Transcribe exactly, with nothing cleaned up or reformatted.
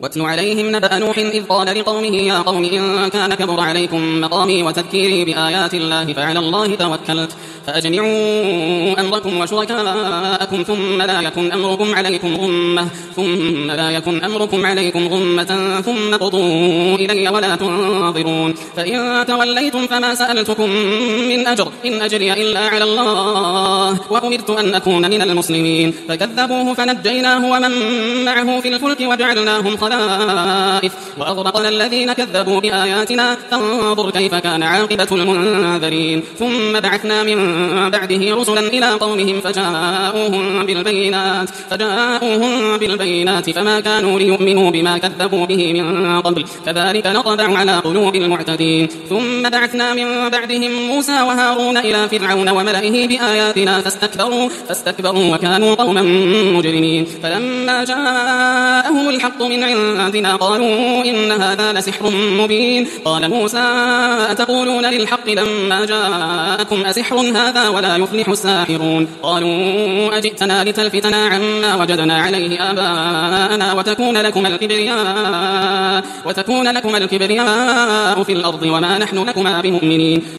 واتل عليهم نبأ نوح إذ قال لقومه يا قوم إن كان كبر عليكم مقامي وتذكيري بآيات الله فعلى الله توكلت فأجمعوا أمركم وشركاءكم ثم لا يكن أمركم عليكم غمة ثم لا يكن أمركم عليكم غمة ثم قضوا إلي ولا تنظرون فإن توليتم فما سألتكم من أجر إن أجري إلا على الله وأمرت أن أكون من المسلمين فكذبوه فنجيناه ومن معه في الفلك وجعلناهم خلائف وأغرقنا الذين كذبوا بآياتنا فانظر كيف كان عاقبة المنذرين ثم بعثنا من بعده رسلا إلى قومهم فجاءوهم بالبينات فجاءوهم بالبينات فما كانوا ليؤمنوا بما كذبوا به من قبل كذلك نطبع على قلوب المعتدين ثم بعثنا من بعدهم موسى وهارون إلى فرعون وملئه بآياتنا فاستكبروا فاستكبروا وكانوا قوما مجرمين فلما جاءهم الحق من عندنا قالوا إن هذا لسحر مبين قال موسى أتقولون للحق لما جاءكم أسحر هذا ولا يفلح الساحرون قالوا أجئتنا لتلفتنا عما وجدنا عليه آباءنا وتكون لكم الكبرياء وتكون لكم الكبرياء في الأرض وما نحن لكما بمؤمنين